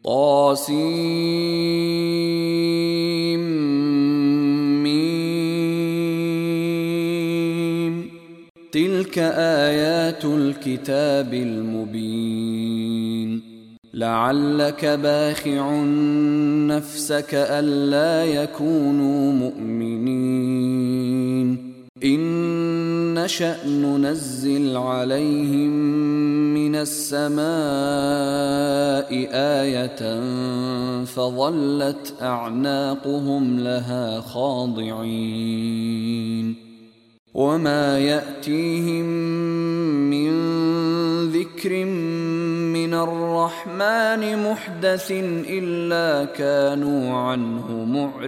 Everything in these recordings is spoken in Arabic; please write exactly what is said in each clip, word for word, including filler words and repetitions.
طاسيم تلك آيات الكتاب المبين لعلك باخع نفسك ألا يكونوا مؤمنين إن نشأ ننزل عليهم من السماء آية فظلت أعناقهم لها خاضعين وما يأتيهم من ذكر من الرحمن محدث إلا كانوا عنه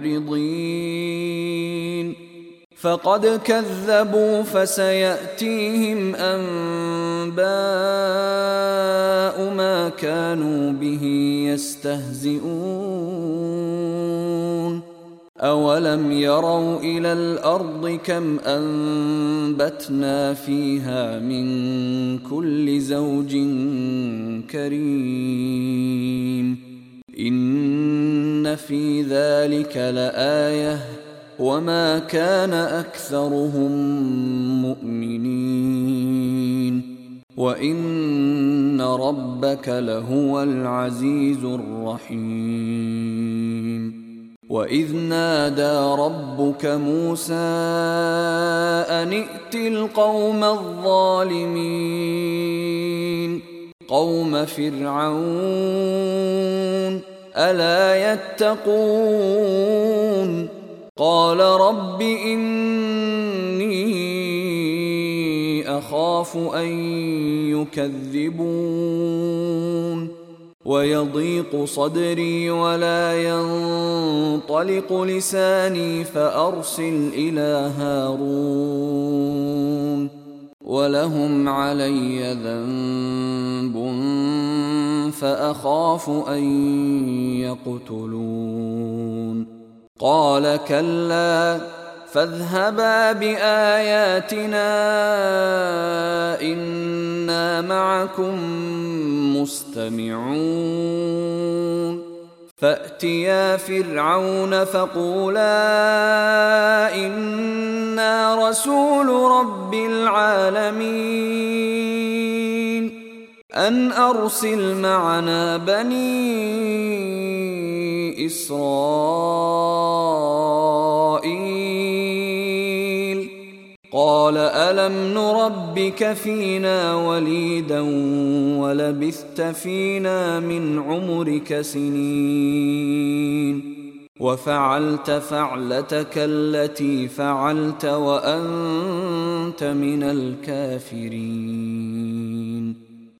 معرضين فقد كذبوا فسيأتيهم أنباء ما كانوا به يستهزئون أولم يروا إلى الأرض كم أنبتنا فيها من كل زوج كريم إن في ذلك لآية وما كان أكثرهم مؤمنين وإن ربك لهو العزيز الرحيم وإذ نادى ربك موسى أن ائت القوم الظالمين قوم فرعون ألا يتقون قال رب إني أخاف أن يكذبون ويضيق صدري ولا ينطلق لساني فأرسل إلى هارون ولهم علي ذنب فأخاف أن يقتلون قال كلا فاذهبا بآياتنا إنا معكم مستمعون فأتيا فرعون فقولا إنا رسول رب العالمين أن أرسل معنا بني إسرائيل قال ألم نربك فينا وليدا ولبثت فينا من عمرك سنين وفعلت فعلتك التي فعلت وأنت من الكافرين